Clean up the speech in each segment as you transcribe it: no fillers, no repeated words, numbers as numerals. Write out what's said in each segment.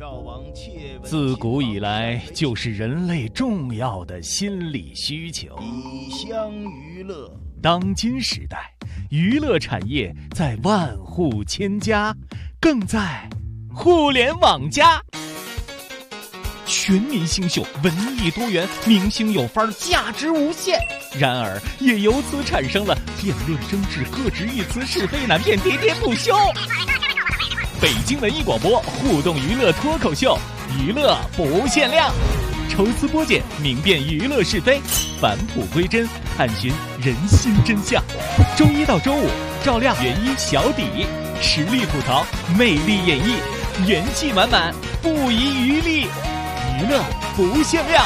自古以来就是人类重要的心理需求。 以乡娱乐。 当今时代，娱乐产业在万户千家，更在互联网加。全民新秀，文艺多元，明星有范儿，价值无限。然而，也由此产生了辩论争执、各执一词、是非难辨，喋喋不休。北京文艺广播互动娱乐脱口秀，娱乐不限量，抽丝剥茧，明辨娱乐是非，返璞归真，探寻人心真相。周一到周五，照亮原一小底，实力吐槽，魅力演绎，元气满满，不遗余力，娱乐不限量。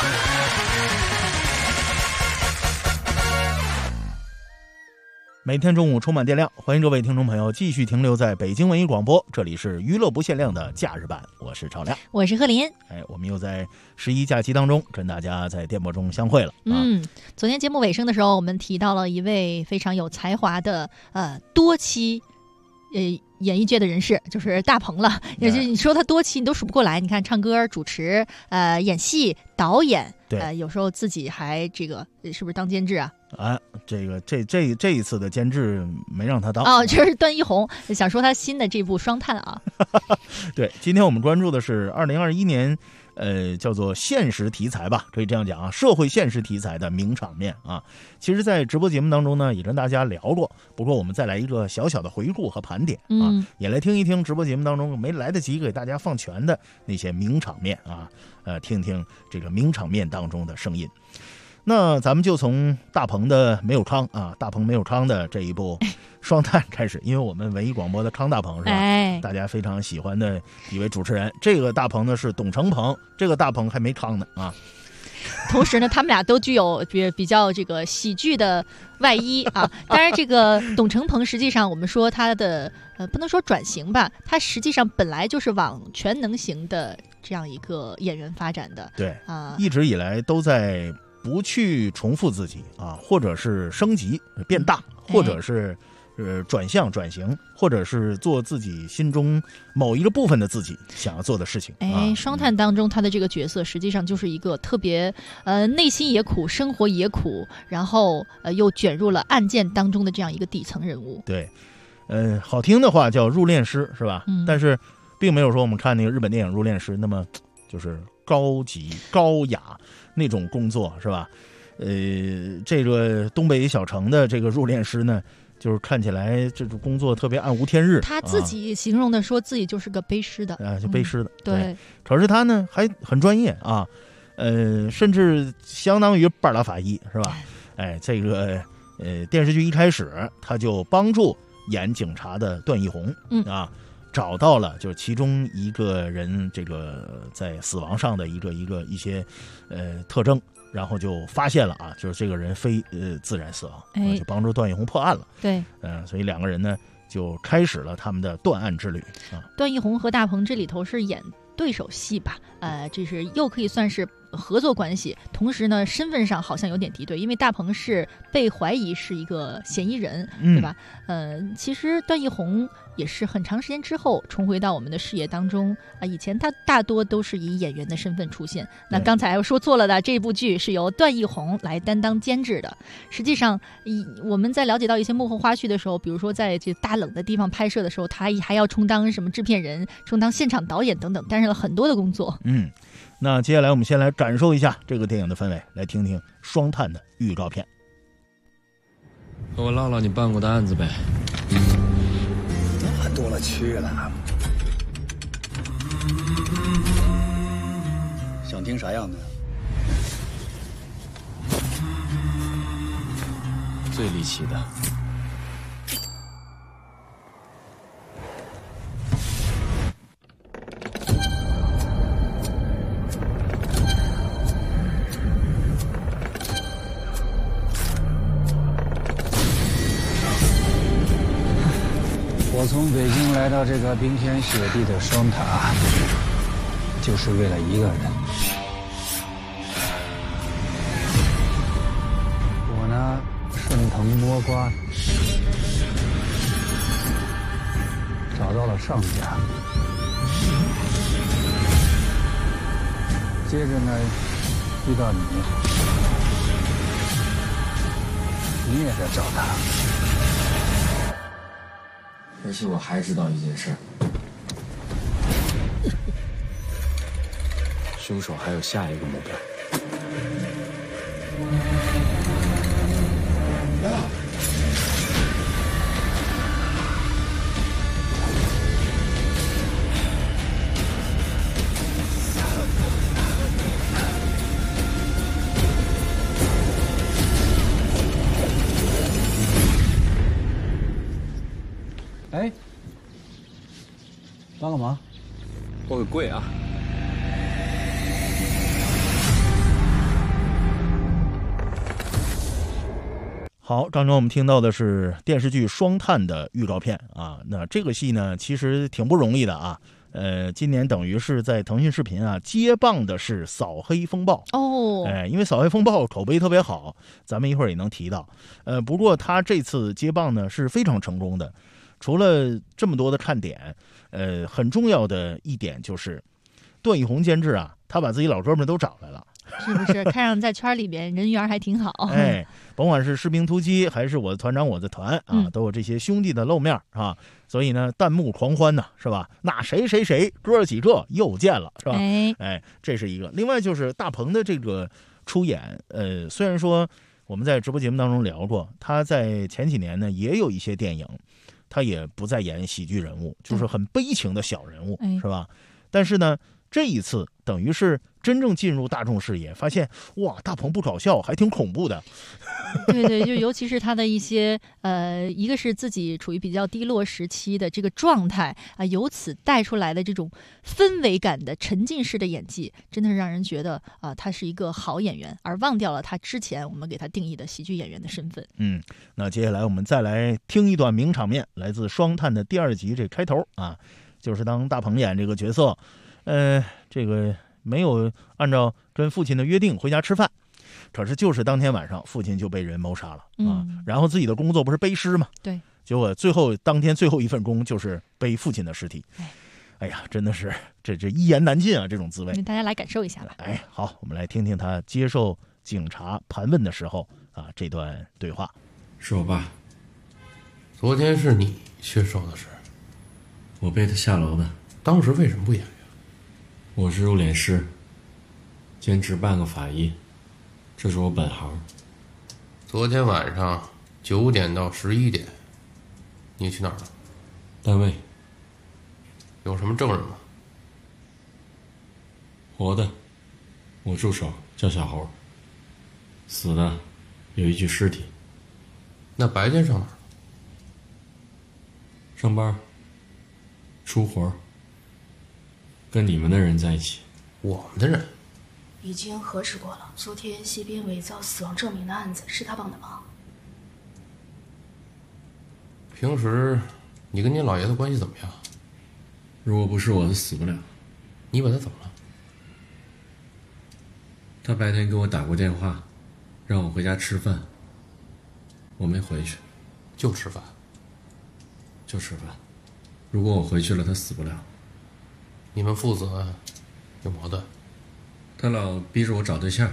每天中午充满电量，欢迎各位听众朋友继续停留在北京文艺广播，这里是娱乐不限量的假日版，我是赵亮， 我是贺林。 我们又在11假期当中跟大家在电波中相会了。 昨天节目尾声的时候，我们提到了一位非常有才华的多期演艺界的人士，就是大鹏了。也就是你说他多期，你都数不过来。你看，唱歌、主持、演戏、导演，有时候自己还这个是不是当监制啊？ 这一次的监制没让他当哦，这是段奕宏想说他新的这部《双探》啊。 对，今天我们关注的是2021年，叫做现实题材吧，可以这样讲啊，社会现实题材的名场面啊。其实，在直播节目当中呢，也跟大家聊过，不过我们再来一个小小的回顾和盘点啊，也来听一听直播节目当中没来得及给大家放全的那些名场面啊，听听这个名场面当中的声音。那咱们就从大鹏的没有康啊，大鹏没有康的这一部双探开始，因为我们文艺广播的康大鹏是吧？大家非常喜欢的一位主持人。这个大鹏呢是董成鹏，这个大鹏还没康呢啊。 同时呢，他们俩都具有比较这个喜剧的外衣啊。当然，这个董成鹏实际上我们说他的不能说转型吧，他实际上本来就是往全能型的这样一个演员发展的。 对啊，一直以来都在不去重复自己啊，或者是升级变大，或者是转向转型，或者是做自己心中某一个部分的自己想要做的事情。 双探当中他的这个角色实际上就是一个特别内心也苦，生活也苦，然后又卷入了案件当中的这样一个底层人物。 对，好听的话叫入殓师是吧？但是并没有说我们看那个日本电影入殓师那么就是高级高雅那种工作是吧？这个东北小城的这个入殓师呢，就是看起来这种工作特别暗无天日。 他自己形容的说自己就是个背尸的就背尸的。 对。 可是他呢还很专业啊，甚至相当于半拉法医是吧？这个电视剧一开始他就帮助演警察的段奕宏找到了就是其中一个人这个在死亡上的一些特征，然后就发现了啊，就是这个人非自然死亡，就帮助段奕宏破案了。 对， 所以两个人呢就开始了他们的断案之旅啊。 段奕宏和大鹏这里头是演对手戏吧？这是又可以算是合作关系，同时呢身份上好像有点敌对，因为大鹏是被怀疑是一个嫌疑人，对吧？其实段奕宏也是很长时间之后重回到我们的视野当中以前他大多都是以演员的身份出现。那刚才我说错了的，这部剧是由段奕宏来担当监制的。实际上我们在了解到一些幕后花絮的时候，比如说在这大冷的地方拍摄的时候，他还要充当什么制片人，充当现场导演等等，担任了很多的工作。 那接下来我们先来感受一下这个电影的氛围，来听听双探的预告片。 和我唠唠你办过的案子呗。 那多了去了，想听啥样的？ 最离奇的。 我从北京来到这个冰天雪地的双塔，就是为了一个人。我呢，顺藤摸瓜，找到了上家。 接着呢，遇到你，你也在找他。 而且我还知道一件事儿，凶手还有下一个目标。 哎，帮个忙， 我个贵啊！ 好，刚刚我们听到的是电视剧《双探》的预告片啊。那这个戏呢，其实挺不容易的啊。今年等于是在腾讯视频啊接棒的是《扫黑风暴》 哦， 因为《扫黑风暴》口碑特别好，咱们一会儿也能提到。不过他这次接棒呢是非常成功的，除了这么多的看点，很重要的一点就是段奕宏监制啊，他把自己老哥们都找来了。 是不是？看上在圈里边人缘还挺好。 甭管是士兵突击还是我的团长我的团啊，都有这些兄弟的露面啊，所以呢，弹幕狂欢呢，是吧？那谁哥几个又见了，是吧？这是一个。另外就是大鹏的这个出演，虽然说我们在直播节目当中聊过，他在前几年呢也有一些电影，他也不再演喜剧人物，就是很悲情的小人物，是吧？但是呢，这一次等于是真正进入大众视野，发现哇，大鹏不搞笑，还挺恐怖的。 对，就尤其是他的一些一个是自己处于比较低落时期的这个状态啊，由此带出来的这种氛围感的沉浸式的演技，真的是让人觉得啊，他是一个好演员，而忘掉了他之前我们给他定义的喜剧演员的身份。 那接下来我们再来听一段名场面，来自《双探》的第2集这开头啊，就是当大鹏演这个角色，这个没有按照跟父亲的约定回家吃饭，可是就是当天晚上父亲就被人谋杀了啊，然后自己的工作不是背尸吗？ 对， 结果当天最后一份工就是背父亲的尸体。哎呀，真的是这一言难尽啊，这种滋味。 大家来感受一下吧。 好，我们来听听他接受警察盘问的时候啊这段对话。 是我爸，昨天是你缺手的事，我背他下楼的。当时为什么不演员？我是入殓师，兼职半个法医，这是我本行。昨天晚上9点到11点，你去哪儿了？单位。有什么证人吗？活的，我助手叫小猴。死的，有一具尸体。那白天上哪儿了？上班，出活，跟你们的人在一起。我们的人已经核实过了，昨天谢斌伪造死亡证明的案子是他帮的忙。 平时你跟你老爷子关系怎么样？如果不是我，他死不了。你把他怎么了？他白天给我打过电话，让我回家吃饭，我没回去。就吃饭？就吃饭。如果我回去了，他死不了。你们父子有矛盾？他老逼着我找对象，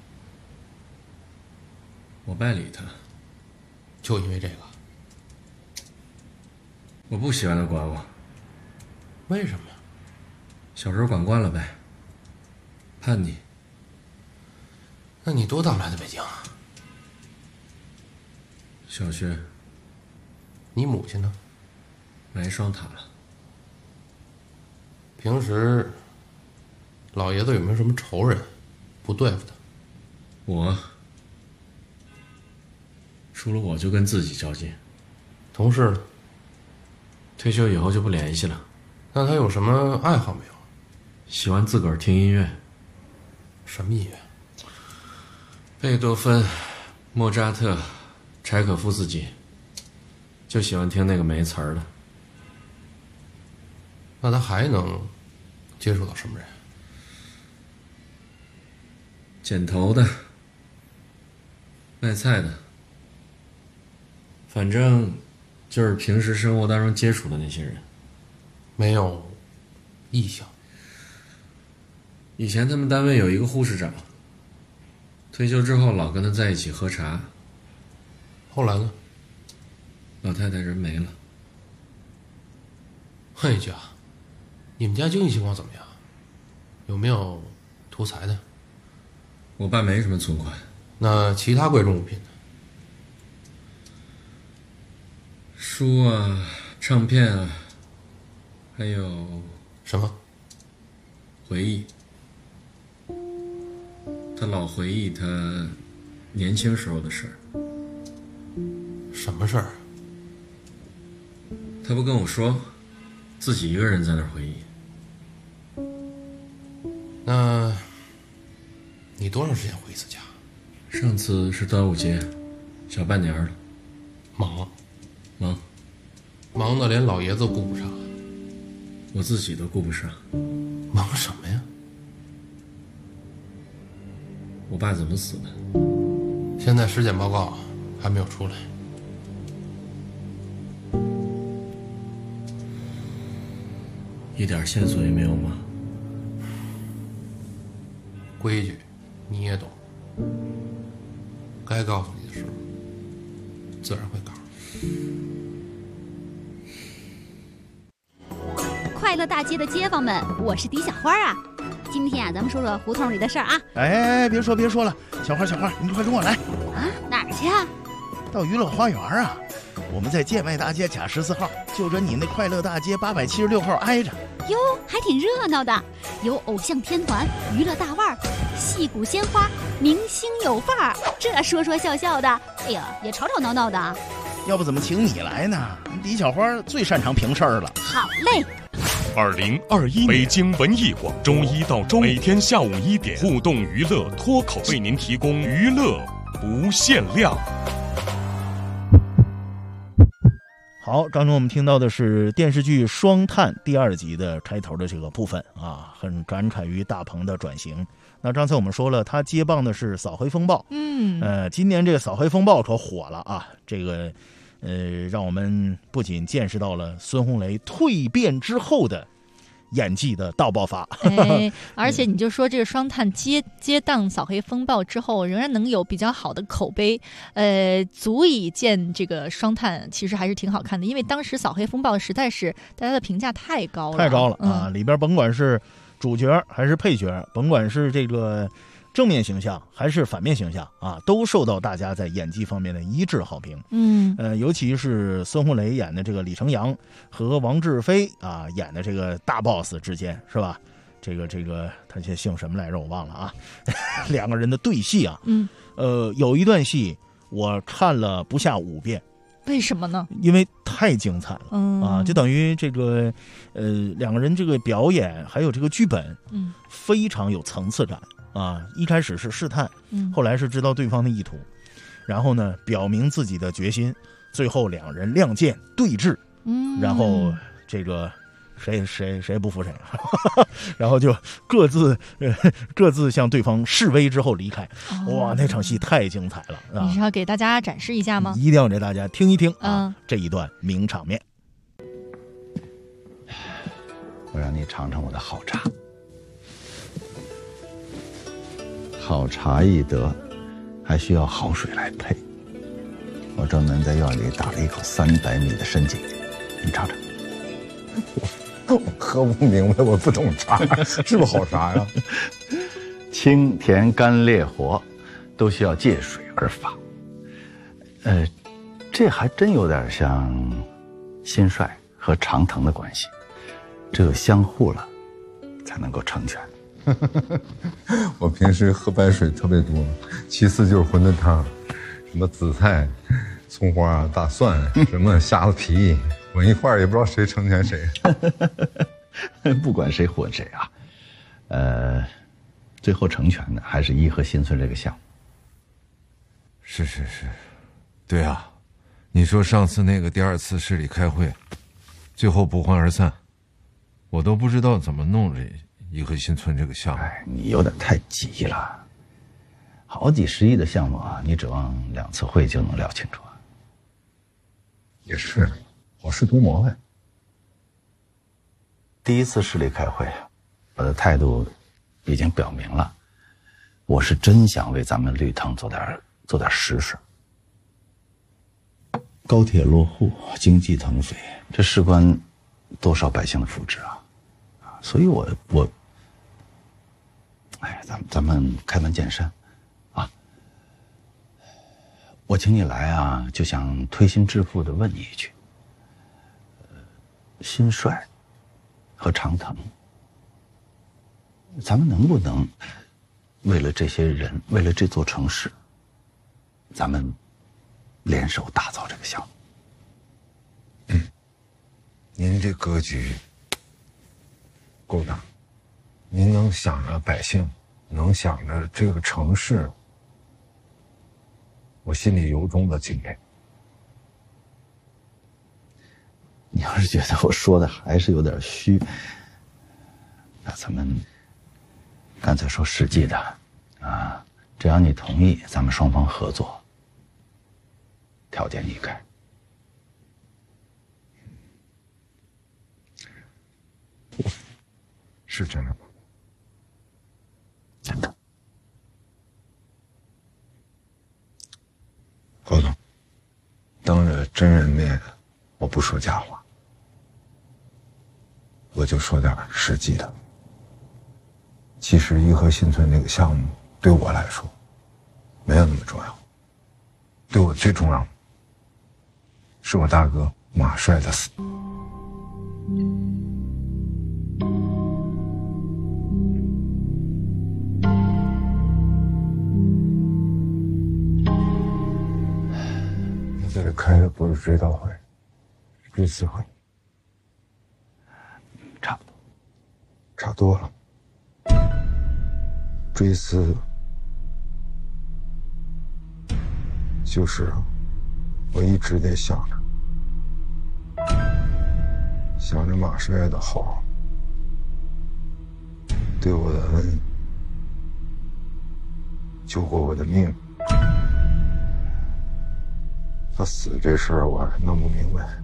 我不爱理他。就因为这个？我不喜欢他管我。为什么呀？小时候管惯了呗，叛逆。那你多大来的北京啊？小学。你母亲呢？来双塔了。平时老爷子有没有什么仇人不对付他？除了我就跟自己较劲。同事呢？退休以后就不联系了。那他有什么爱好没有？喜欢自个儿听音乐。什么音乐？贝多芬、莫扎特、柴可夫斯基，就喜欢听那个没词儿的。那他还能接触到什么人？剪头的，卖菜的，反正就是平时生活当中接触的那些人。没有意向。 以前他们单位有一个护士长，退休之后老跟他在一起喝茶。 后来呢？ 老太太人没了。 嘿家，你们家经济情况怎么样？有没有图财的？ 我爸没什么存款。 那其他贵重物品呢？ 书啊，唱片啊，还有什么？ 回忆。他老回忆他年轻时候的事儿。 什么事儿？ 他不跟我说，自己一个人在那儿回忆。 那你多长时间回一次家？ 上次是端午节，小半年了。 忙的连老爷子顾不上， 我自己都顾不上。 忙什么呀？ 我爸怎么死的？ 现在尸检报告还没有出来。 一点线索也没有吗？ 规矩你也懂，该告诉你的时候自然会告诉你。 快乐大街的街坊们，我是狄小花啊。今天啊，咱们说说胡同里的事儿啊。 哎，别说了，小花，你快跟我来啊！哪儿去啊？ 到娱乐花园啊。我们在建外大街甲14号，就着你那快乐大街876号挨着。 哟，还挺热闹的，有偶像天团、娱乐大腕儿、戏骨鲜花、明星有范儿，这说说笑笑的，哎呀，也吵吵闹闹的。 要不怎么请你来呢？李小花最擅长评事儿了。 好嘞。 2021北京文艺馆，周一到周五每天下午1点，互动娱乐脱口为您提供娱乐不限量。 好，刚刚我们听到的是电视剧《双探》第2集的开头的这个部分啊，很感慨于大鹏的转型。那刚才我们说了，他接棒的是扫黑风暴，今年这个扫黑风暴可火了啊，这个让我们不仅见识到了孙红雷蜕变之后的演技的大爆发， 而且你就说这个双探接档扫黑风暴之后，仍然能有比较好的口碑，足以见这个双探其实还是挺好看的。因为当时扫黑风暴实在是大家的评价太高了啊！里边甭管是主角还是配角，甭管是这个正面形象还是反面形象啊，都受到大家在演技方面的一致好评。尤其是孙红雷演的这个李成阳和王志飞啊演的这个大 boss 之间，是吧？这个他这姓什么来着？我忘了啊。两个人的对戏啊，有一段戏我看了不下5遍。 为什么呢？ 因为太精彩了啊！就等于这个两个人这个表演还有这个剧本，非常有层次感。啊，一开始是试探，后来是知道对方的意图，然后呢，表明自己的决心，最后两人亮剑对峙，然后这个谁不服谁，然后就各自向对方示威之后离开。哇，那场戏太精彩了！ 你是要给大家展示一下吗？ 一定要给大家听一听啊，这一段名场面。 我让你尝尝我的好茶。好茶易得，还需要好水来配。我专门在院里打了一口300米的深井，你尝尝。我喝不明白，我不懂茶，是不是好茶呀？清甜甘烈活，都需要借水而发。这还真有点像心帅和长藤的关系，只有相互了，才能够成全。 我平时喝白水特别多，其次就是馄饨汤，什么紫菜、葱花、大蒜，什么虾子皮，混一块儿也不知道谁成全谁。 不管谁混谁啊，最后成全的还是颐和新村这个项目。 是，对啊，你说上次那个第2次市里开会，最后不欢而散，我都不知道怎么弄这颐和新村这个项目。 你有点太急了，好几10亿的项目啊，你指望2次会就能聊清楚啊？ 也是，好事多磨呗。 第1次市里开会，我的态度已经表明了，我是真想为咱们绿藤做点实事。高铁落户，经济腾飞，这事关多少百姓的福祉啊！所以我，哎，咱们开门见山，啊，我请你来啊，就想推心置腹地问你一句：新帅和长腾，咱们能不能为了这些人，为了这座城市，咱们联手打造这个项目？ 您这格局够大，您能想着百姓，能想着这个城市，我心里由衷的敬佩。 你要是觉得我说的还是有点虚，那咱们干脆说实际的啊，只要你同意，咱们双方合作，条件一开。 是真的吗？ 真的。 高总，当着真人面，我不说假话，我就说点实际的。其实颐和新村这个项目对我来说没有那么重要，对我最重要的是我大哥马帅的死。你这里开的不是追悼会，是追思会。 差不多。 差多了。追思就是我一直得想着马帅的好，对我的恩，救过我的命。他死这事儿我还弄不明白，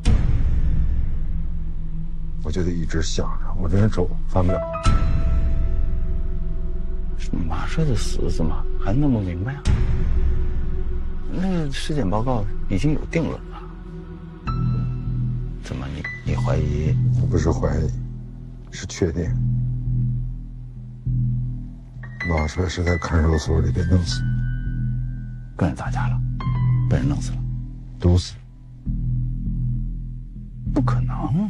我就得一直想着，我这人手翻不了。 马帅的死怎么还弄不明白啊？那个尸检报告已经有定论了。怎么你怀疑？ 我不是怀疑，是确定。马帅是在看守所里被弄死， 跟人打架了，被人弄死了， 毒死。 不可能。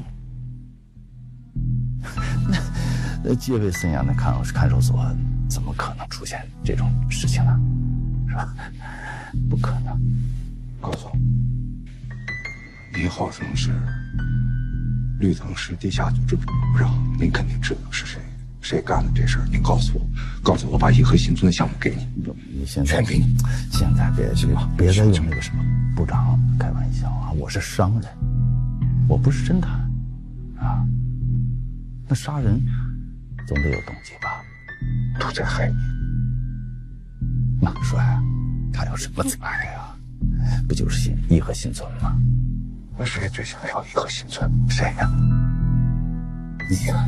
那戒备森严的看守所，怎么可能出现这种事情呢？是吧？不可能。 高总，您号称是绿藤市地下组织部部长，您肯定知道是谁干的这事儿。您告诉我，把颐和新村的项目给你， 你现在全给你。 现在别再用那个什么部长开玩笑啊！我是商人，我不是侦探啊。那杀人总得有动机吧？ 都在害你。 马帅，他要什么财啊？不就是颐和新村吗？ 那谁最想要颐和新村？ 谁呀？ 你呀。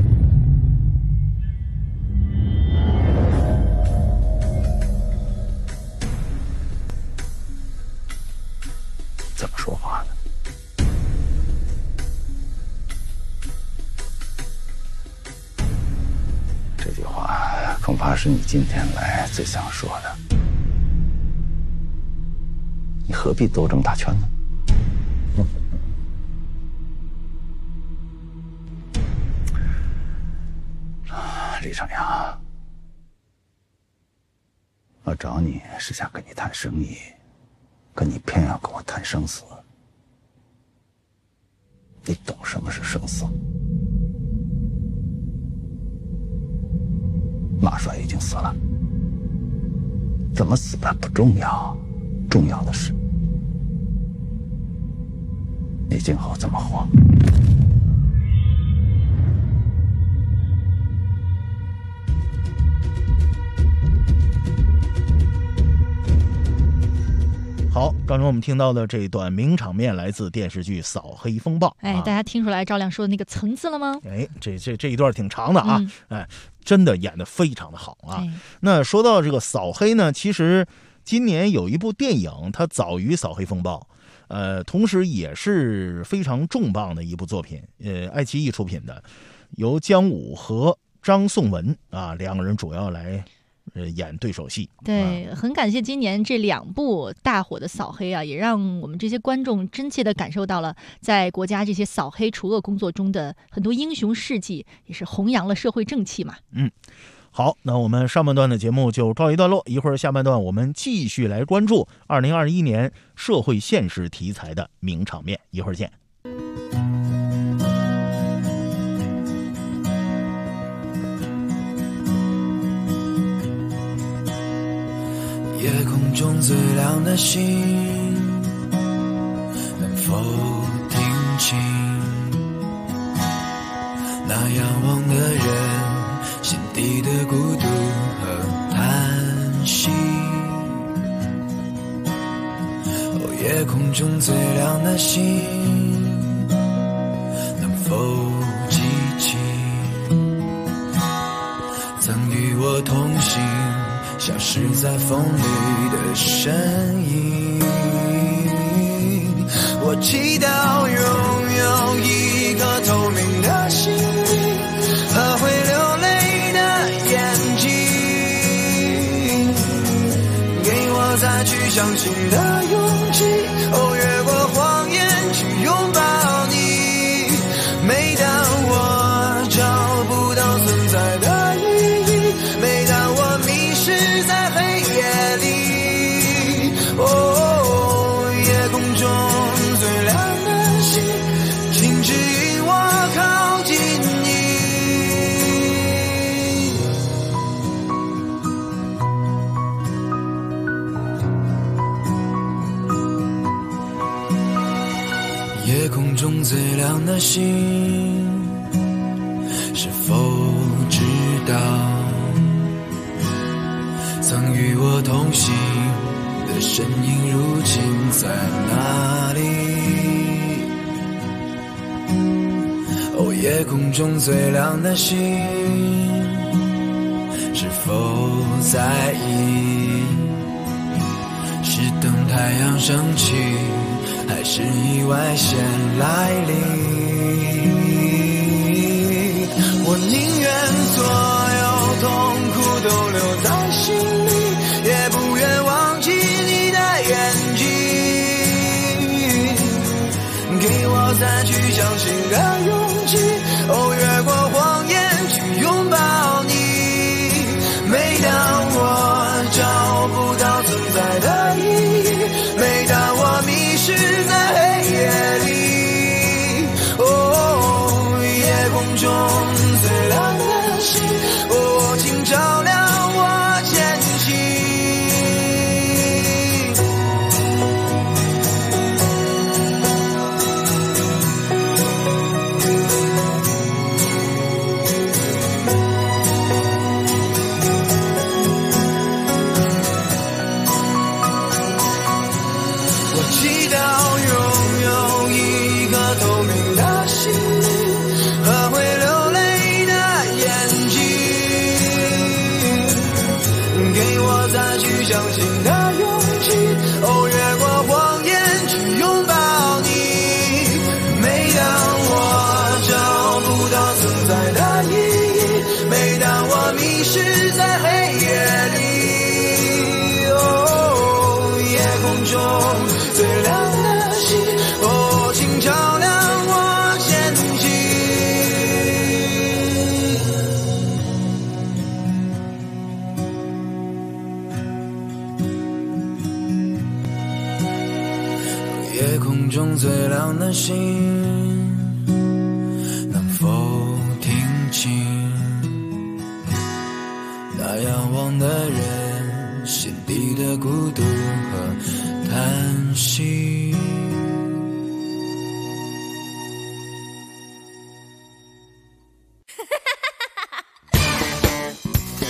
怎么说话呢？这句话恐怕是你今天来最想说的。你何必兜这么大圈呢？李长阳，我找你是想跟你谈生意，可你偏要跟我谈生死。你懂什么是生死？马帅已经死了，怎么死的不重要，重要的是你今后怎么活。 好， 刚刚我们听到的这一段名场面来自电视剧《扫黑风暴》。 哎，大家听出来赵亮说的那个层次了吗？ 哎，这一段挺长的啊，哎，真的演得非常的好啊。那说到这个扫黑呢，其实今年有一部电影，它早于《扫黑风暴》，同时也是非常重磅的一部作品，爱奇艺出品的，由姜武和张颂文啊两个人主要来演对手戏。 对，很感谢今年这2部大火的扫黑啊，也让我们这些观众真切地感受到了在国家这些扫黑除恶工作中的很多英雄事迹，也是弘扬了社会正气嘛。 好，那我们上半段的节目就告一段落，一会儿下半段我们继续来关注2021年社会现实题材的名场面，一会儿见。 夜空中最亮的星，能否听清那仰望的人心底的孤独和叹息？哦，夜空中最亮的星，能否记起曾与我同行消失在风里的身影？我祈祷拥有一颗透明的心灵和会流泪的眼睛，给我再去相信的勇气，哦，越过谎言去拥抱你。每当我找不到存在的意义，每当我迷失在黑夜里，哦，夜空中最亮的星，请指引我靠近你。夜空中最亮的星，是否知道曾与我同行的身影如今在哪里？哦，夜空中最亮的星，是否在意？是等太阳升起，还是意外先来临？我宁愿所有痛苦都留在心里，也不愿忘记你的眼睛，给我再去相信的勇气，哦，越过谎言去拥抱你。每当我找不到存在的意义，每当我迷失在黑夜里，哦，夜空中最亮的星，哦，请照亮我前行。我祈祷拥有一颗透明的心灵和会流泪的眼睛，给我再去相信的勇气，哦，越过谎言去拥抱你。每当我找不到存在的意义，每当我迷失在黑夜里，哦，夜空中最亮的星，哦，请照亮我前行。夜空中最亮的星，能否听清那仰望的人心底的孤独和叹息？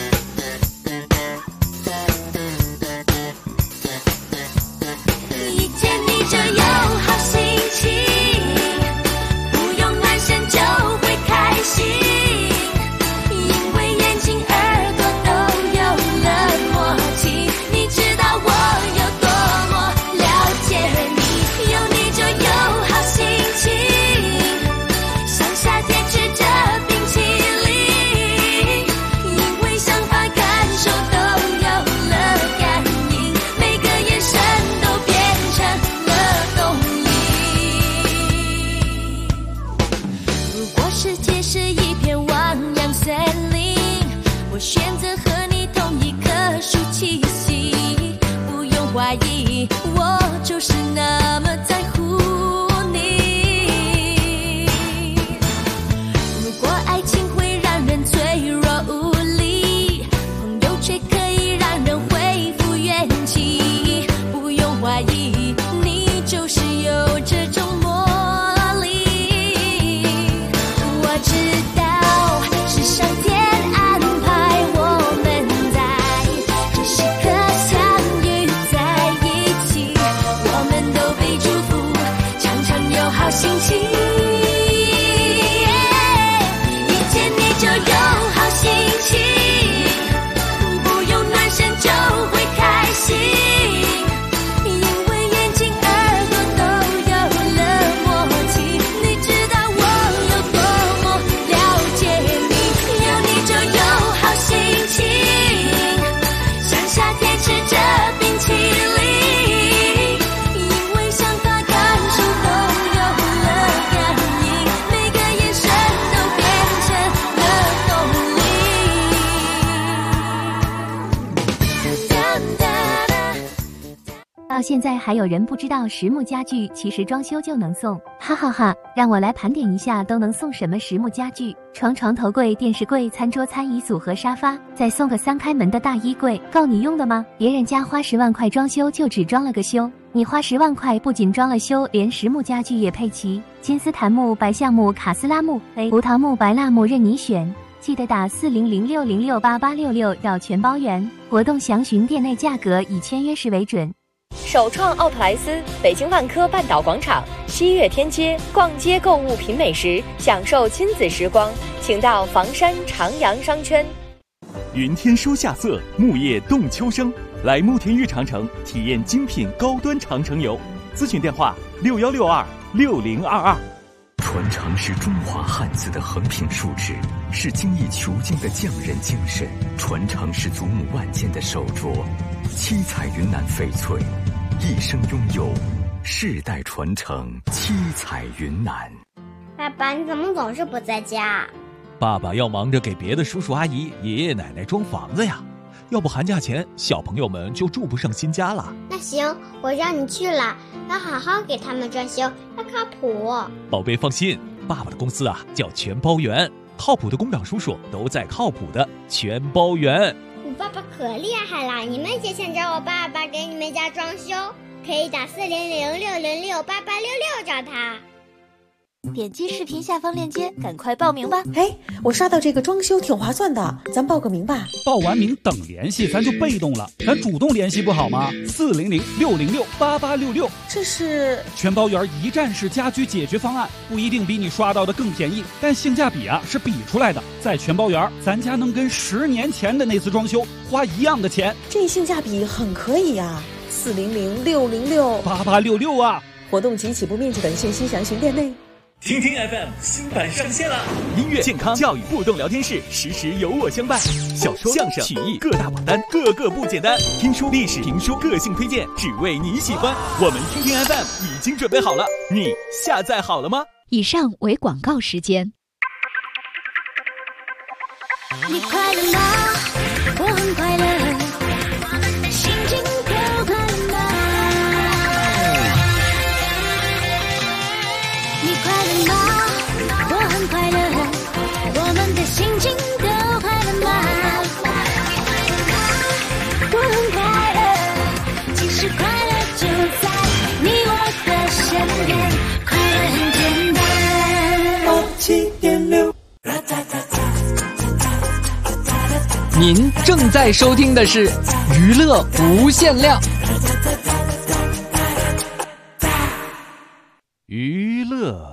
一现在还有人不知道实木家具其实装修就能送，哈哈哈！让我来盘点一下都能送什么实木家具：床头柜、电视柜、餐桌、餐椅组合沙发，再送个3开门的大衣柜，够你用的吗？别人家花10万块装修就只装了个修，你花10万块不仅装了修，连实木家具也配齐，金丝檀木、白橡木、卡斯拉木、葡萄木、白蜡木任你选。记得打4006068866要全包圆，活动详询店内价格，以签约时为准。 首创奥特莱斯，北京万科半岛广场西岳天街，逛街购物品美食，享受亲子时光，请到房山长阳商圈。 云天收夏色，木叶动秋生，来慕田峪长城体验精品高端长城游，咨询电话61626022。 传承是中华汉字的横平竖直，是精益求精的匠人精神；传承是祖母万件的手镯，七彩云南翡翠，一生拥有，世代传承，七彩云南。 爸爸，你怎么总是不在家？ 爸爸要忙着给别的叔叔阿姨、爷爷奶奶装房子呀，要不寒假前小朋友们就住不上新家了。 那行，我让你去了，要好好给他们装修，要靠谱。 宝贝放心，爸爸的公司叫全包圆，靠谱的工长叔叔都在靠谱的全包圆。 你爸爸可厉害了，你们也想找我爸爸给你们家装修，可以打4006068866找他。 点击视频下方链接，赶快报名吧！ 哎，我刷到这个装修挺划算的，咱报个名吧。 报完名等联系，咱就被动了，咱主动联系不好吗？4006068866， 这是全包圆一站式家居解决方案，不一定比你刷到的更便宜，但性价比是比出来的。在全包圆，咱家能跟10年前的那次装修花一样的钱， 这性价比很可以呀！4006068866 啊！ 活动及起步面积等信息详询店内。 听听 FM 新版上线了，音乐、健康、教育、互动聊天室，时时有我相伴。小说、相声、曲艺各大榜单，个个不简单。听书、历史、评书，个性推荐，只为你喜欢。我们听听 FM 已经准备好了，你下载好了吗？ 以上为广告时间。 你快乐吗？我很快乐，心情都快乐吗？你快乐吗？我很快乐，我们的心情都快乐吗？我很快乐，其实快乐就在你我的身边，快乐很简单。87.6。 您正在收听的是娱乐无限量。 娱乐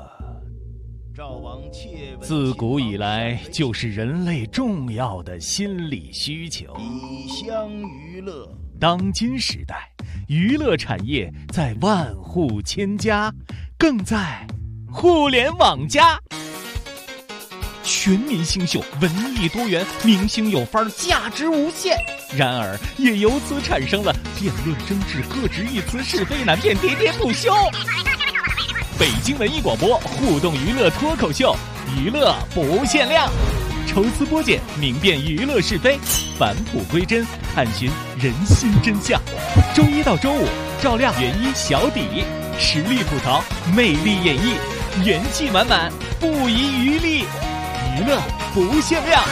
自古以来就是人类重要的心理需求。 以香娱乐， 当今时代，娱乐产业在万户千家，更在互联网加。全民新秀，文艺多元，明星有范儿，价值无限。然而，也由此产生了辩论争执、各执一词、是非难辨、喋喋不休。北京文艺广播互动娱乐脱口秀，娱乐不限量，抽丝剥茧，明辨娱乐是非，返璞归真，探寻人心真相。周一到周五，照亮原一小底，实力吐槽，魅力演绎，元气满满，不遗余力。娱乐不限量。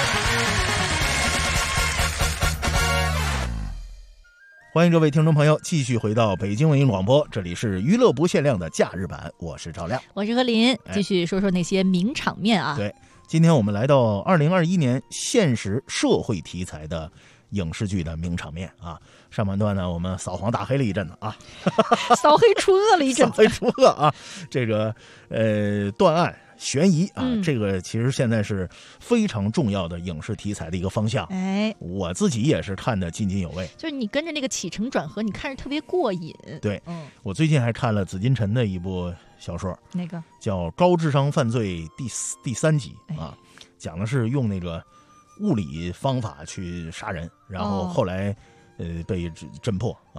欢迎各位听众朋友继续回到北京文艺广播，这里是娱乐不限量的假日版，我是赵亮， 我是何林，继续说说那些名场面啊。 对，今天我们来到2021年现实社会题材的影视剧的名场面啊。上半段呢，我们扫黄打黑了一阵子啊， 扫黑除恶了一阵子， 扫黑除恶啊。这个断案悬疑啊，这个其实现在是非常重要的影视题材的一个方向。 哎， 我自己也是看得津津有味， 就是你跟着那个起承转合，你看着特别过瘾。 对，我最近还看了紫金陈的一部小说， 那个叫《高智商犯罪》第3集啊，讲的是用那个物理方法去杀人，然后后来被侦破啊。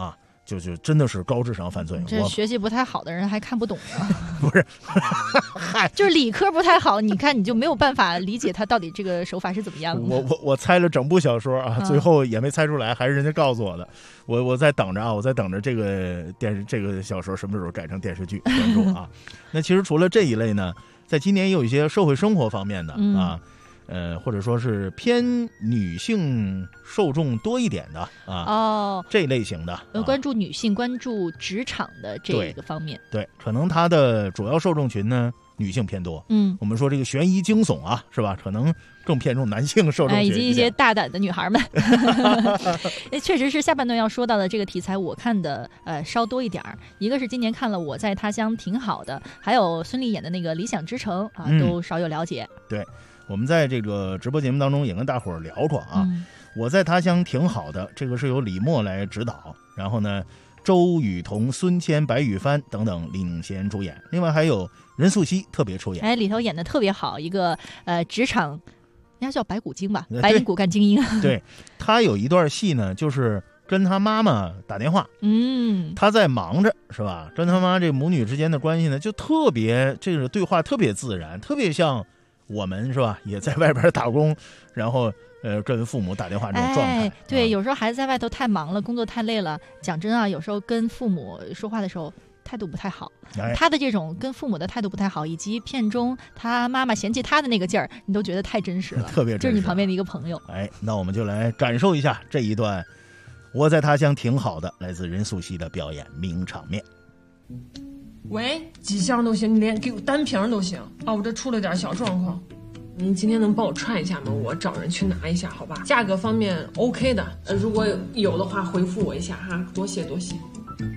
就真的是高智商犯罪。 这学习不太好的人还看不懂呢。 不是， 就是理科不太好，你看你就没有办法理解他到底这个手法是怎么样的。 我猜了整部小说啊，最后也没猜出来，还是人家告诉我的。我在等着啊，我在等着这个这个小说什么时候改成电视剧关注啊。那其实除了这一类呢，在今年也有一些社会生活方面的啊。或者说是偏女性受众多一点的啊，这类型的， 关注女性、关注职场的这个方面， 对，可能它的主要受众群呢，女性偏多。我们说这个悬疑惊悚啊，是吧？可能更偏重男性受众群， 以及一些大胆的女孩们。确实是下半段要说到的这个题材，我看的稍多一点儿。一个是今年看了《我在他乡挺好的》，还有孙俪演的那个《理想之城》啊，都少有了解。 对。我们在这个直播节目当中也跟大伙儿聊过啊，我在他乡挺好的，这个是由李默来指导，然后呢，周雨彤、孙谦、白羽帆等等领衔主演，另外还有任素汐特别出演， 里头演的特别好，一个职场，应该叫白骨精吧，白领骨干精英。 对，他有一段戏呢，就是跟他妈妈打电话，他在忙着是吧？跟他妈这母女之间的关系呢，就特别这个对话特别自然，特别像。我们是吧，也在外边打工，然后跟父母打电话这种状态。 对，有时候孩子在外头太忙了，工作太累了。讲真啊，有时候跟父母说话的时候态度不太好。他的这种跟父母的态度不太好，以及片中他妈妈嫌弃他的那个劲儿，你都觉得太真实了， 特别真实。 就是你旁边的一个朋友。 那我们就来感受一下这一段我在他乡挺好的来自任素汐的表演名场面。 喂，几箱都行，你连给我单瓶都行啊！我这出了点小状况，你今天能帮我串一下吗？我找人去拿一下，好吧？价格方面 OK 的，如果有的话回复我一下哈，多谢多谢。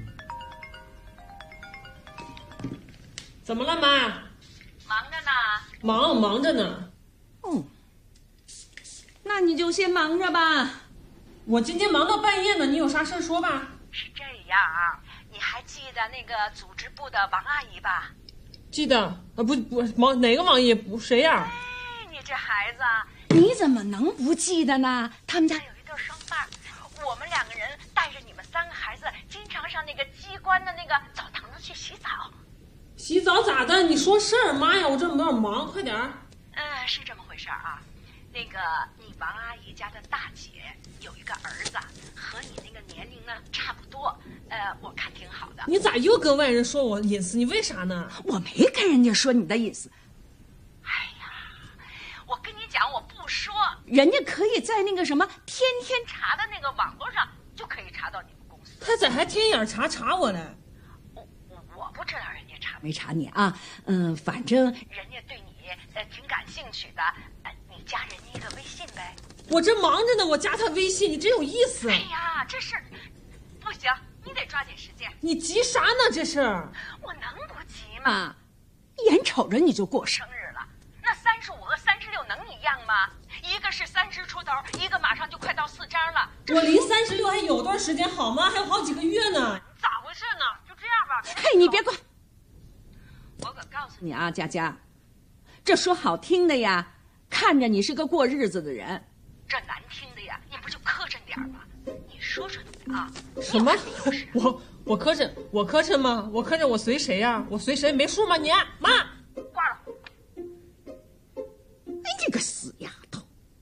怎么了妈？ 忙着呢。 忙着呢。 那你就先忙着吧。 我今天忙到半夜呢，你有啥事说吧。 是这样啊。你还记得那个组织部的王阿姨吧？ 记得不哪个王姨谁呀？ 你这孩子，你怎么能不记得呢？他们家有一对双伴，我们2个人带着你们3个孩子，经常上那个机关的那个澡堂子去洗澡。 洗澡咋的？你说事儿，妈呀，我这有点忙，快点儿。 是这么回事啊。那个你王阿姨家的大姐有一个儿子，和你那个年龄呢差不多，我看挺好的。 你咋又跟外人说我隐私？你为啥呢？ 我没跟人家说你的隐私。哎呀，我跟你讲，我不说，人家可以在那个什么天天查的那个网络上就可以查到你们公司。 他咋还天眼查我嘞？ 我不知道人家查没查你啊，反正人家对你挺感兴趣的，你加人家一个微信呗。 我这忙着呢，我加他微信，你真有意思。 哎呀，这事不行，你得抓紧时间。 你急啥呢？这是我能不急吗？眼瞅着你就过生日了，那35和36能一样吗？一个是30出头，一个马上就快到4张了。 我离36还有段时间好吗？还有好几个月呢。 你咋回事呢？就这样吧。 嘿，你别管。 我可告诉你啊，佳佳，这说好听的呀，看着你是个过日子的人。这难听的呀，你不就磕碜点吗？你说说你啊！ 什么？我磕碜吗？我磕碜我随谁呀？我随谁没数吗？你妈挂了！ 你个死丫头！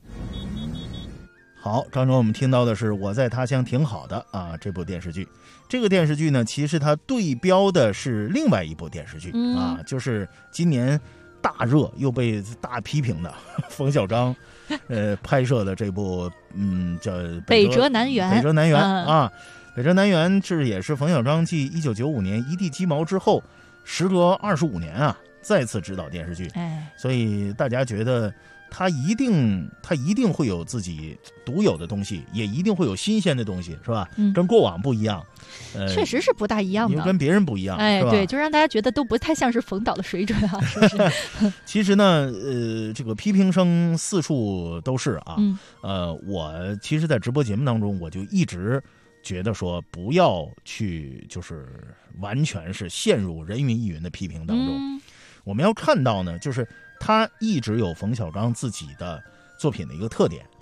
好，刚才我们听到的是《我在他乡挺好的》啊，这部电视剧。这个电视剧呢，其实它对标的是另外一部电视剧啊，就是今年大热又被大批评的冯小刚拍摄的这部叫北辙南辕。 北辙南辕啊，北辙南辕也是冯小刚继1995年一地鸡毛之后，时隔25年啊再次执导电视剧。所以大家觉得他一定会有自己独有的东西，也一定会有新鲜的东西，是吧？跟过往不一样。 确实是不大一样的， 跟别人不一样，是吧？ 对，就让大家觉得都不太像是冯导的水准啊，是不是？ 其实呢，这个批评声四处都是啊。我其实，在直播节目当中，我就一直觉得说，不要去就是完全是陷入人云亦云的批评当中。我们要看到呢，就是他一直有冯小刚自己的作品的一个特点。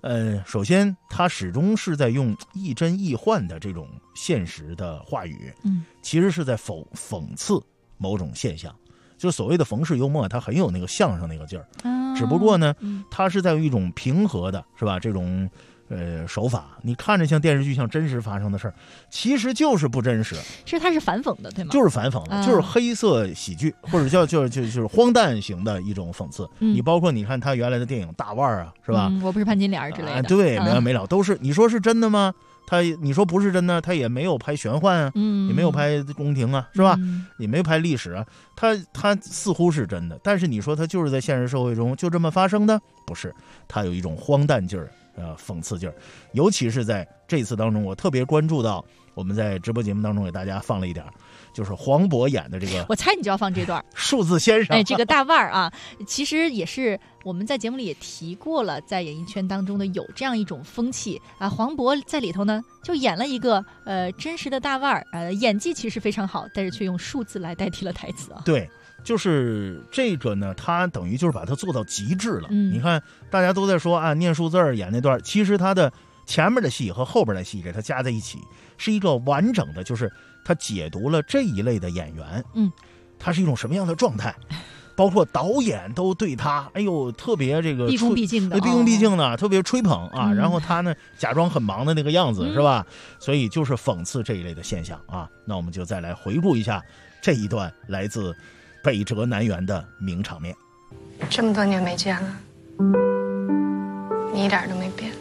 首先他始终是在用亦真亦幻的这种现实的话语，其实是在讽刺某种现象。就是所谓的冯氏幽默，它很有那个相声那个劲儿，只不过呢，它是在用一种平和的，是吧？这种手法，你看着像电视剧，像真实发生的事儿，其实就是不真实。 其实它是反讽的，对吗？ 就是反讽的，就是黑色喜剧，或者就是荒诞型的一种讽刺。你包括你看他原来的电影《大腕儿》啊，是吧？ 我不是潘金莲之类的， 对，没完没了，都是。你说是真的吗？你说不是真的，他也没有拍玄幻啊，也没有拍宫廷啊，是吧？也没拍历史啊，他似乎是真的，但是你说他就是在现实社会中就这么发生的，不是？他有一种荒诞劲儿，讽刺劲儿，尤其是在这次当中，我特别关注到，我们在直播节目当中给大家放了一点，就是黄渤演的这个， 我猜你就要放这段数字先生， 这个大腕儿啊，其实也是我们在节目里也提过了，在演艺圈当中的有这样一种风气啊。黄渤在里头呢，就演了一个真实的大腕儿，演技其实非常好，但是却用数字来代替了台词啊。 对。就是这个呢，他等于就是把它做到极致了。你看，大家都在说啊，念数字演那段，其实他的前面的戏和后边的戏给他加在一起，是一个完整的，就是他解读了这一类的演员，他是一种什么样的状态，包括导演都对他，哎呦，特别这个毕恭毕敬的， 特别吹捧啊。然后他呢，假装很忙的那个样子，是吧？所以就是讽刺这一类的现象啊。那我们就再来回顾一下这一段来自北辙南辕的名场面。 这么多年没见了，你一点都没变。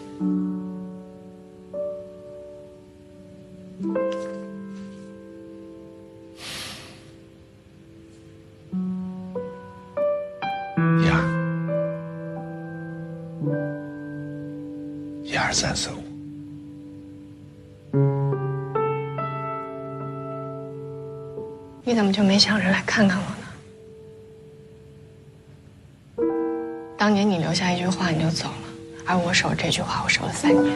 1、2、3、4、5。 你怎么就没想着来看看我呢？当年你留下一句话你就走了，而我守这句话我守了3年。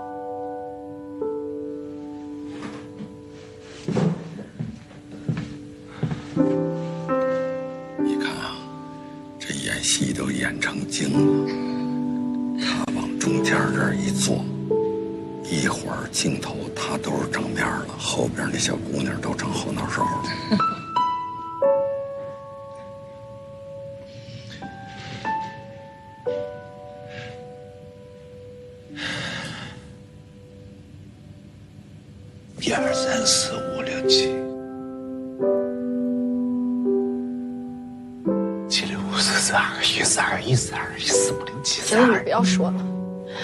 你看啊，这演戏都演成精了。他往中间这儿一坐，一会儿镜头他都是正面了，后边那小姑娘都成后脑勺了。1、2、3、4、5、6、7。7、6、5、4、4、2、1、4、2、1、4、2、1、4、5、6、7、4、2。 你不要说了，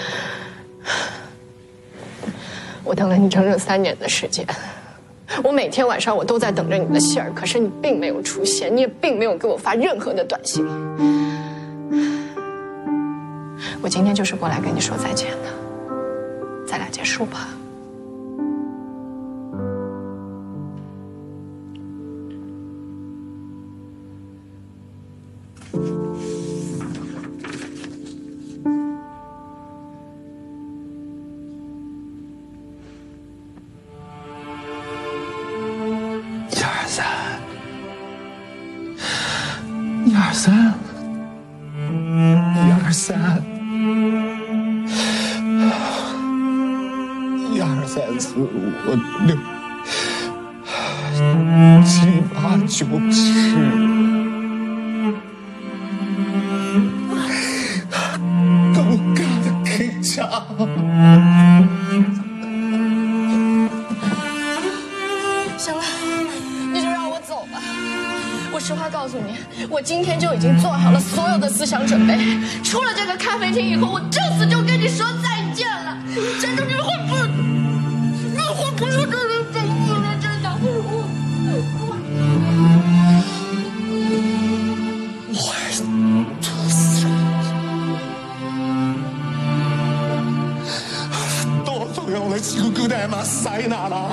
我等了你整整3年的时间，我每天晚上我都在等着你的信儿，可是你并没有出现，你也并没有给我发任何的短信。我今天就是过来跟你说再见的，咱俩结束吧。 1、2、3。1、2、3。1、2、3、4、5、6、7、8、9、10。更加的开枪。 行了，你就让我走吧。我实话告诉你，我今天就已经做好了所有的思想准备。出了这个咖啡厅以后，我就此就跟你说再见了。真的，你会不是跟人在一起了？真的， 我还是吐死人。多重要的几个代码塞哪了？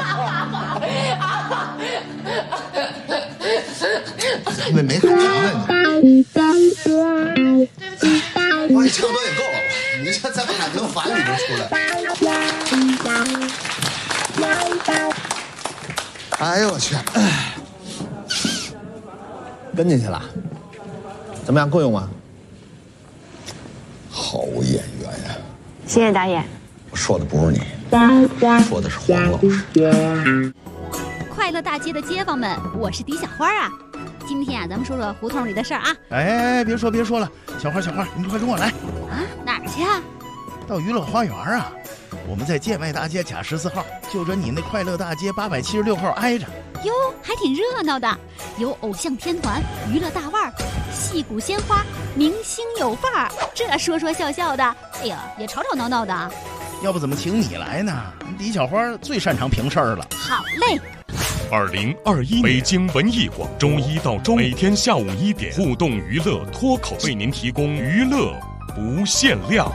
没喊停呢你。对不起，我你差不多也够了，你这再不喊停，反你就出来。哎呦我去！跟进去了，怎么样？够用吗？好演员呀！ 谢谢导演。 我说的不是你，说的是黄老师。 快乐大街的街坊们，我是狄小花啊。今天啊，咱们说说胡同里的事儿啊。 哎，别说了，小花，你快跟我来。 啊，哪儿去啊？ 到娱乐花园啊。我们在建外大街甲14号，就着你那快乐大街876号挨着。 哟，还挺热闹的，有偶像天团、娱乐大腕儿、戏骨鲜花、明星有范儿，这说说笑笑的，哎呀，也吵吵闹闹的。 要不怎么请你来呢？李小花最擅长评事儿了。 好嘞。 2021北京文艺广，周一到周每天下午1点，互动娱乐脱口为您提供娱乐不限量。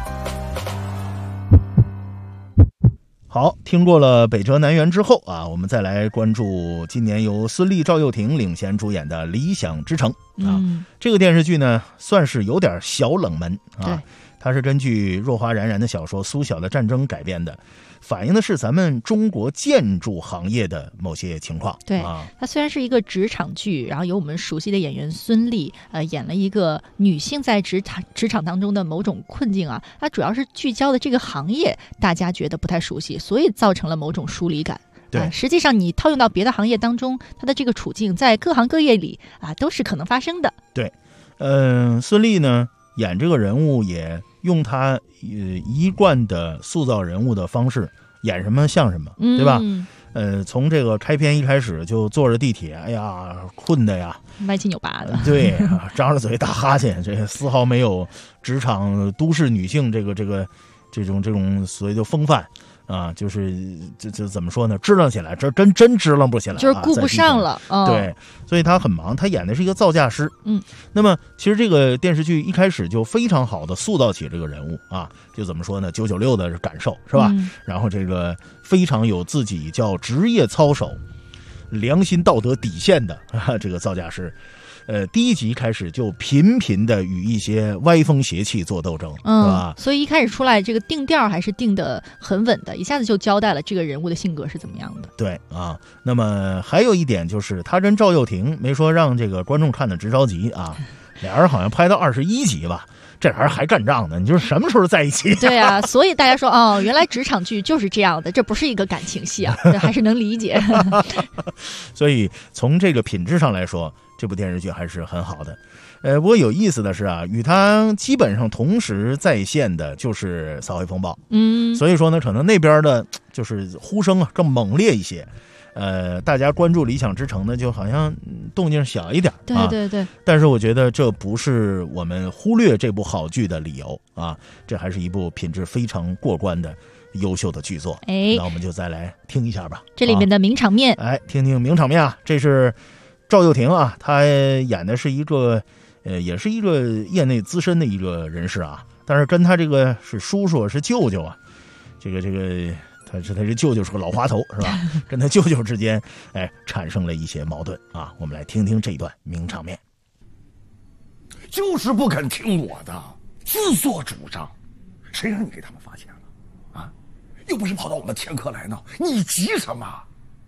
好，听过了北辙南辕之后啊，我们再来关注今年由孙俪、赵又廷领衔主演的《理想之城》啊。这个电视剧呢，算是有点小冷门啊。它是根据若花冉冉的小说《苏小的战争》改编的，反映的是咱们中国建筑行业的某些情况。 对，它虽然是一个职场剧，然后由我们熟悉的演员孙俪演了一个女性在职场当中的某种困境啊，它主要是聚焦的这个行业，大家觉得不太熟悉，所以造成了某种疏离感。 对， 实际上你套用到别的行业当中，它的这个处境在各行各业里啊都是可能发生的。 对，孙俪呢演这个人物也用他一贯的塑造人物的方式，演什么像什么，对吧？从这个开篇一开始就坐着地铁，哎呀，困的呀， 歪七扭八的， 对，张着嘴打哈欠，这丝毫没有职场都市女性这种所谓的风范啊，就是这怎么说呢？支棱起来，这真支棱不起来， 就是顾不上了。 对，所以他很忙，他演的是一个造价师。那么其实这个电视剧一开始就非常好的塑造起这个人物啊，就怎么说呢？996的感受是吧？然后这个非常有自己叫职业操守、良心道德底线的这个造价师。第一集开始就频频的与一些歪风邪气做斗争，是吧？ 所以一开始出来这个定调还是定得很稳的，一下子就交代了这个人物的性格是怎么样的。 对啊，那么还有一点就是他跟赵又廷没说让这个观众看得直着急啊，俩人好像拍到21集吧。这玩意儿还干仗呢，你就是什么时候在一起？ 对啊，所以大家说哦，原来职场剧就是这样的，这不是一个感情戏啊，这还是能理解。 所以从这个品质上来说，这部电视剧还是很好的。不过有意思的是啊，与它基本上同时在线的就是《扫黑风暴》。所以说呢，可能那边的就是呼声啊更猛烈一些。大家关注《理想之城》呢，就好像动静小一点。 对。 但是我觉得这不是我们忽略这部好剧的理由啊，这还是一部品质非常过关的优秀的剧作。那我们就再来听一下吧， 这里面的名场面。 听听名场面啊，这是赵又廷啊，他演的是一个也是一个业内资深的一个人士啊，但是跟他这个是叔叔是舅舅啊，这个他这舅舅是个老滑头是吧？跟他舅舅之间产生了一些矛盾啊，我们来听听这一段名场面。 就是不肯听我的，自作主张，谁让你给他们发钱了啊？又不是跑到我们天科来闹，你急什么？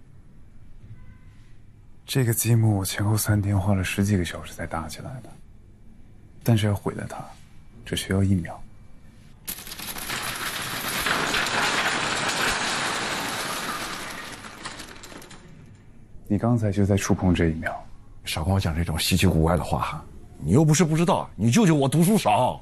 这个积木我前后3天花了10几个小时才搭起来的，但是要毁了它，只需要1秒。你刚才就在触碰这1秒， 少跟我讲这种稀奇古怪的话哈！你又不是不知道，你舅舅我读书少。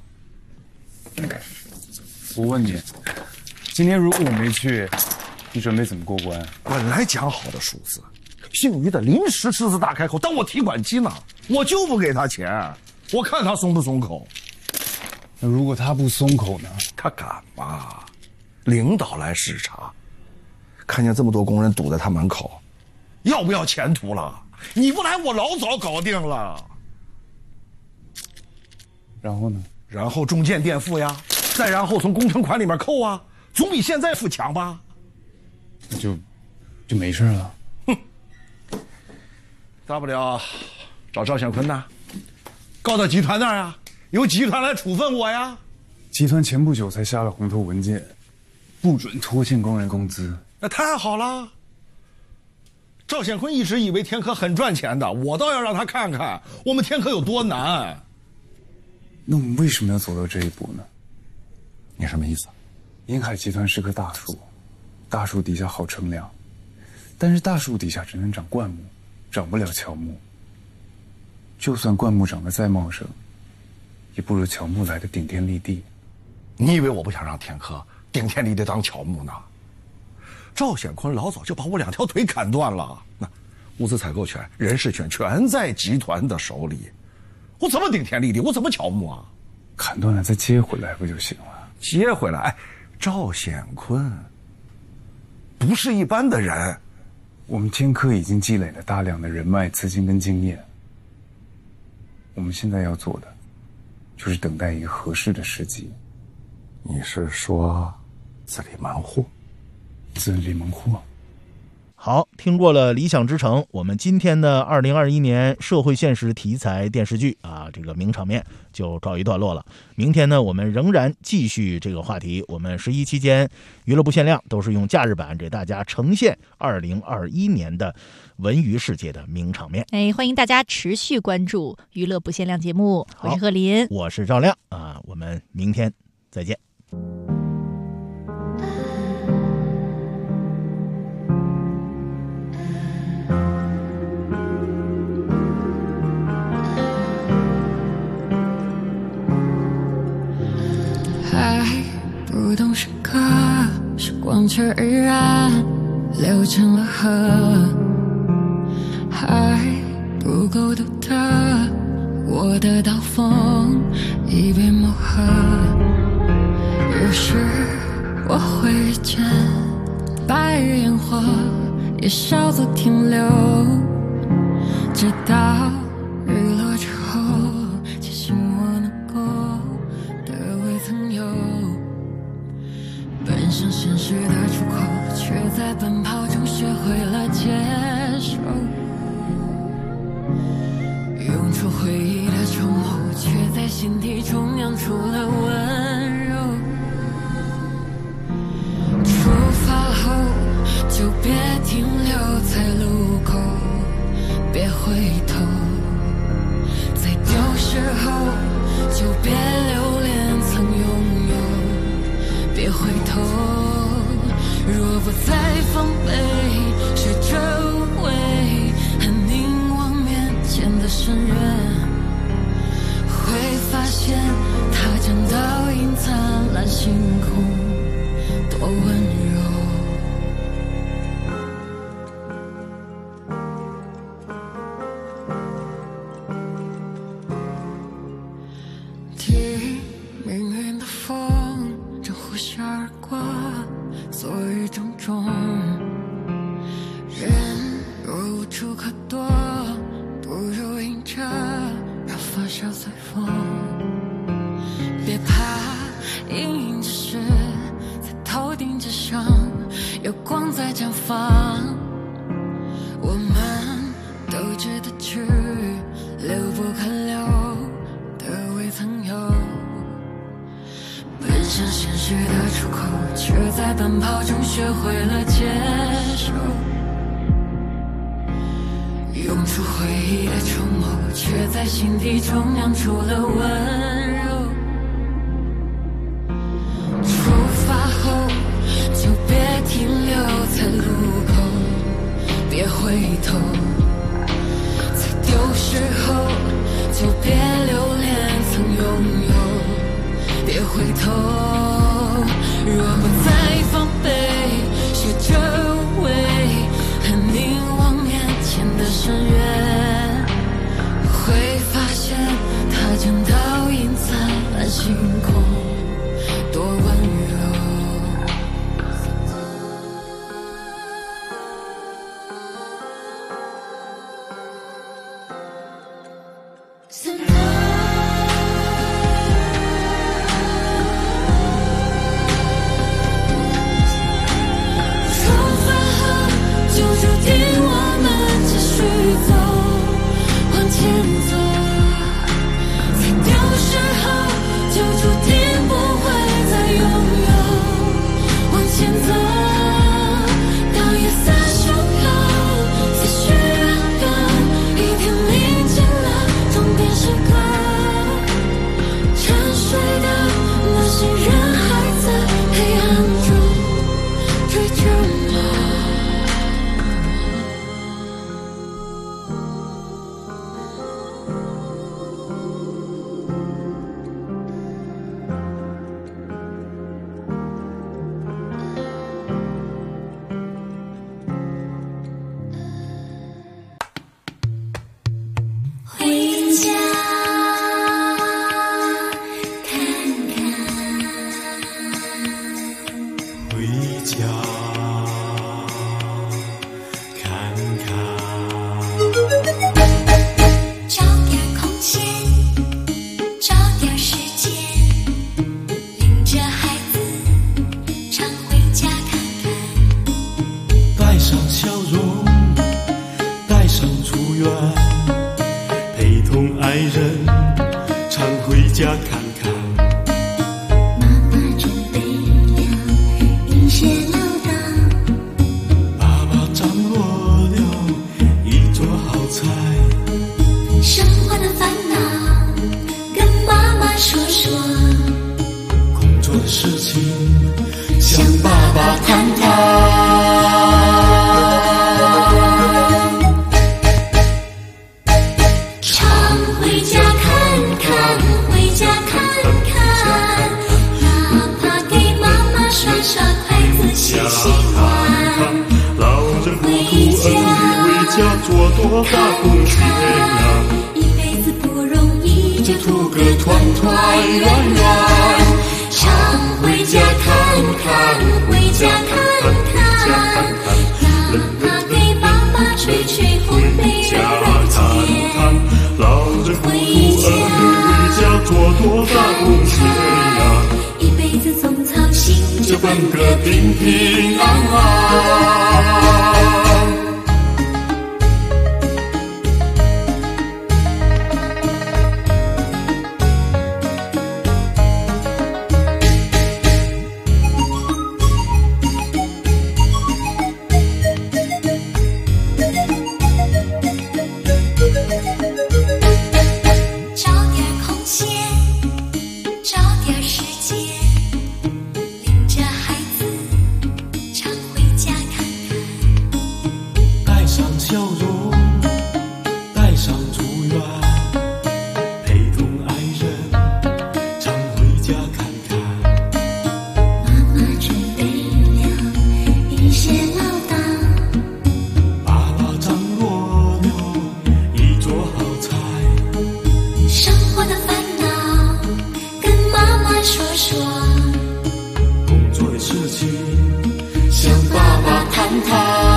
我问你，今天如果我没去，你准备怎么过关？ 本来讲好的数字，姓于的临时狮子大开口，当我提款机呢，我就不给他钱，我看他松不松口。 那如果他不松口呢？ 他敢吗？领导来视察，看见这么多工人堵在他门口，要不要前途了？你不来，我老早搞定了。 然后呢？ 然后中建垫付呀，再然后从工程款里面扣啊，总比现在付强吧？ 那就没事了。 哼，大不了找赵显坤呐，告到集团那儿啊，由集团来处分我呀。 集团前不久才下了红头文件，不准拖欠工人工资。 那太好了。赵显坤一直以为天科很赚钱的，我倒要让他看看我们天科有多难。 那我们为什么要走到这一步呢？ 你什么意思？ 银海集团是棵大树，大树底下好乘凉，但是大树底下只能长灌木，长不了乔木。就算灌木长得再茂盛，也不如乔木来的顶天立地。 你以为我不想让天科顶天立地当乔木呢？赵显坤老早就把我2条腿砍断了，那物资采购权、人事权全在集团的手里，我怎么顶天立地？我怎么乔木啊？ 砍断了再接回来不就行了？ 接回来？哎，赵显坤不是一般的人。 我们天科已经积累了大量的人脉、资金跟经验。我们现在要做的，就是等待一个合适的时机。 你是说自立门户？ 自立门户。 好，听过了《理想之城》，我们今天的2021年社会现实题材电视剧啊，这个名场面就告一段落了。明天呢，我们仍然继续这个话题。我们11期间娱乐不限量都是用假日版给大家呈现2021年的文娱世界的名场面。 欢迎大家持续关注娱乐不限量节目。我是贺林， 我是赵亮啊，我们明天再见。 不懂时刻，时光却已然流成了河，还不够独特，我的刀锋已被磨合。有时我会遇见白日焰火，也稍作停留，直到日落之后，庆幸我能够得未曾有。奔向现实的出口，却在奔跑中学会了接受，涌出回忆的冲后，却在心底中酿出了温柔。出发后就别停留在路口，别回头，在丢失后就别留恋曾拥有，别回头，若不再防备，学着无畏，和凝望面前的深渊，会发现它将倒映灿烂星空，多温柔。听命运的风正呼啸而过，昨日种种，人若无处可躲，不如迎着让发梢随风。别怕阴影只是在头顶之上，有光在绽放。我们都值得去留不可留的未曾有，奔向现实的出口，却在奔跑中学会了接受，涌出回忆的冲后，却在心底中酿出了温柔。出发后就别停留在路口，别回头，在丢失后就别留恋曾拥有，别回头，若不再防备，学着无畏，和凝望面前的深渊，会发现它将倒映灿烂星空，多温柔。 回家看看。 找点空闲，找点时间，领着孩子常回家看看。 带上笑容，带上祝愿，陪同爱人常回家看看。 妈妈准备了一些唠叨， 爸爸张罗了一桌好菜。 生活的烦恼跟妈妈说说， 工作的事情向爸爸谈谈。 常回家看看，回家看看，哪怕给妈妈刷刷筷子洗洗碗。 老人不图儿女为家做多大贡献呀， 一辈子不容易， 就图个团团圆圆。 常回家看看，回家看看，哪怕给爸爸吹吹烘焙热热天。 老人不图儿女为家做多大贡献呀， 一辈子总操心， 就奔个平平安安。 找点空闲，找点时间，领着孩子常回家看看。 带上笑容，带上祝愿，陪同爱人常回家看看。 妈妈准备了一些唠叨， 爸爸张罗了一桌好菜。 生活的烦恼跟妈妈说说， 工作的事情向爸爸谈谈。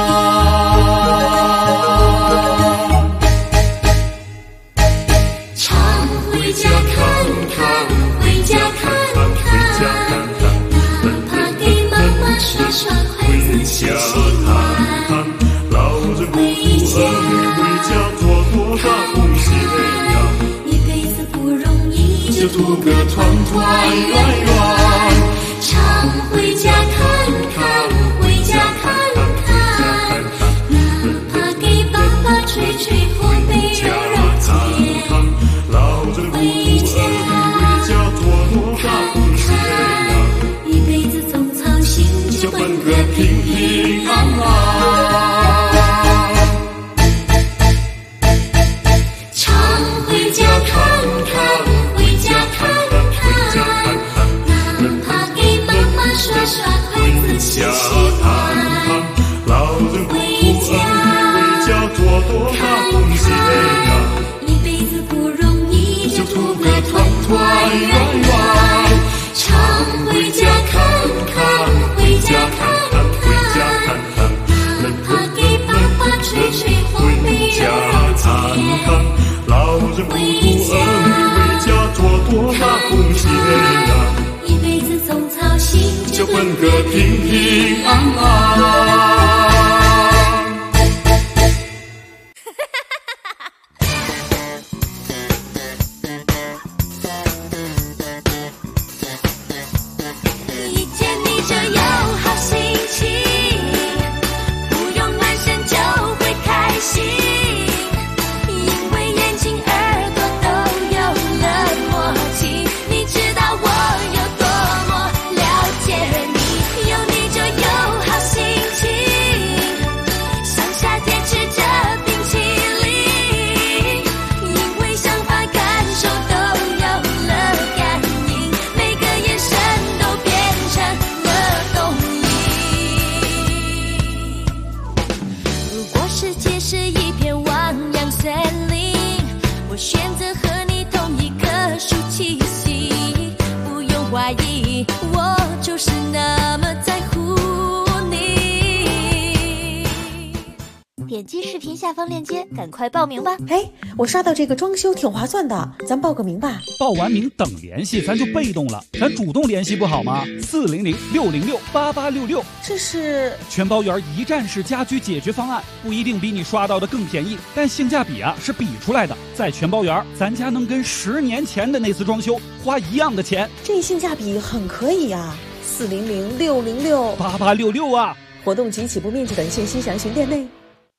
常回家看看，回家看看，哪怕给妈妈刷刷筷子洗洗碗。 老人不图儿女为家做多大贡献呀， 一辈子不容易， 就图个团团圆圆。 常回家看看，回家看看，哪怕给爸爸吹吹烘焙热热天。 老人不图儿女为家做多大贡献呀， 一辈子总操心， 就奔个平平安安。 常回家看看，回家看看，哪怕给妈妈刷刷筷子洗洗碗。 老人不图儿女为家做多大贡献呀， 一辈子不容易， 就图个团团圆圆。 常回家看看，回家看看，哪怕给爸爸吹吹烘焙热热天。 老人不图儿女为家做多大贡献呀， 一辈子总操心， 就奔个平平安安。 一见你就有好心情，不用满身就会开心，因为眼睛耳朵都有了默契。你知道我有多么了解你，有你就有好心情。 点击视频下方链接，赶快报名吧！ 哎，我刷到这个装修挺划算的，咱报个名吧。 报完名等联系，咱就被动了，咱主动联系不好吗？400-606-8866， 这是全包圆一站式家居解决方案，不一定比你刷到的更便宜，但性价比是比出来的。在全包圆，咱家能跟10年前的那次装修花一样的钱， 这性价比很可以啊！400-606-8866 啊！ 活动及起步面积等信息详询店内。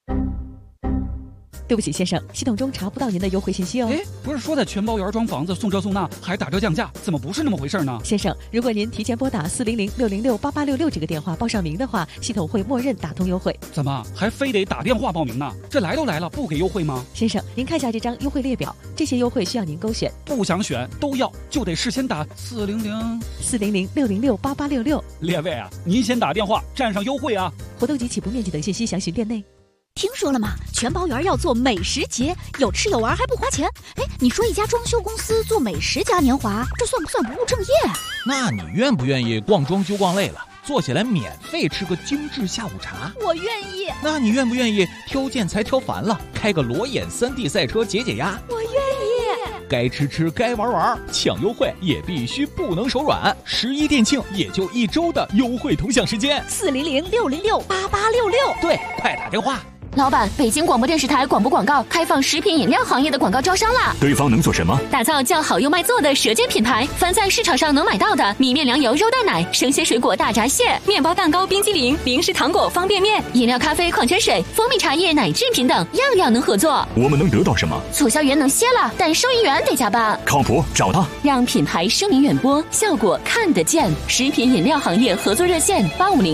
对不起，先生，系统中查不到您的优惠信息哦。 哎，不是说在全包圆装房子送这送那还打折降价，怎么不是那么回事呢？ 先生，如果您提前拨打400-606-8866这个电话报上名的话，系统会默认打通优惠。 怎么还非得打电话报名呢？这来都来了，不给优惠吗？ 先生，您看一下这张优惠列表，这些优惠需要您勾选。 不想选都要，就得事先打 400-606-8866。 列位啊，您先打电话占上优惠啊！ 活动及起步面积等信息详询店内。 听说了吗？全包圆要做美食节，有吃有玩还不花钱。哎，你说一家装修公司做美食嘉年华，这算不算不务正业啊？ 那你愿不愿意逛装修逛累了，坐下来免费吃个精致下午茶？ 我愿意。 那你愿不愿意挑建材挑烦了，开个裸眼3D 赛车解解压？ 我愿意。 该吃吃，该玩玩，抢优惠也必须不能手软。11店庆也就1周的优惠同享时间 ，400-606-8866。 对，快打电话。 老板，北京广播电视台广播广告开放食品饮料行业的广告招商啦！ 对方能做什么？ 打造叫好又卖座的舌尖品牌，凡在市场上能买到的米面粮油肉蛋奶、生鲜水果大闸蟹、面包蛋糕、冰激凌、零食糖果、方便面、饮料咖啡、矿泉水、蜂蜜茶叶、奶制品等，样样能合作。 我们能得到什么？ 促销员能歇了，但收银员得加班。 靠谱，找他， 让品牌声名远播，效果看得见。食品饮料行业合作热线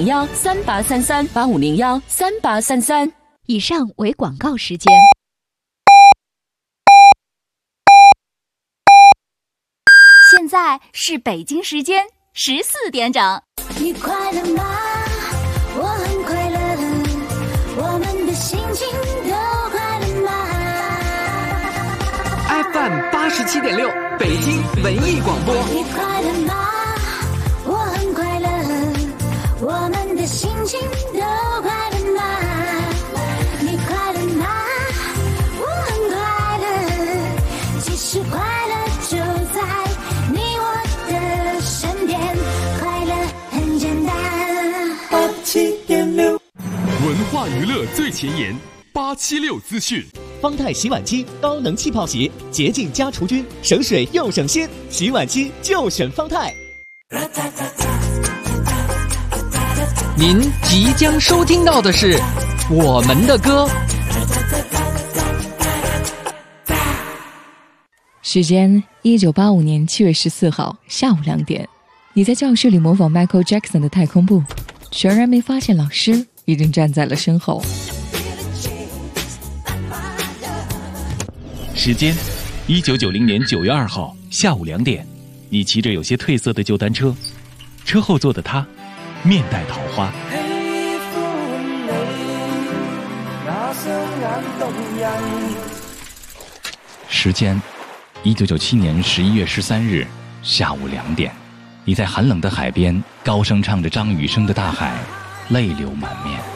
8501-3833，8501-3833。 以上为广告时间。 现在是北京时间14点整。 你快乐吗？我很快乐，我们的心情都快乐吗 ？FM 87.6，北京文艺广播。 你快乐吗？我很快乐，我们的心情都快乐吗？你快乐吗？我很快乐，其实快乐就在你我的身边，快乐很简单。87.6， 文化娱乐最前沿，876资讯。 方太洗碗机高能气泡洗，洁净加除菌，省水又省心，洗碗机就选方太。 您即将收听到的是我们的歌。 时间1985年7月14号下午2点，你在教室里模仿 Michael Jackson 的太空步，全然没发现老师已经站在了身后。 时间1990年9月2号下午2点，你骑着有些褪色的旧单车，车后座的他面带桃花。时间1997年11月13日下午2点，你在寒冷的海边高声唱着张雨生的《大海》，泪流满面。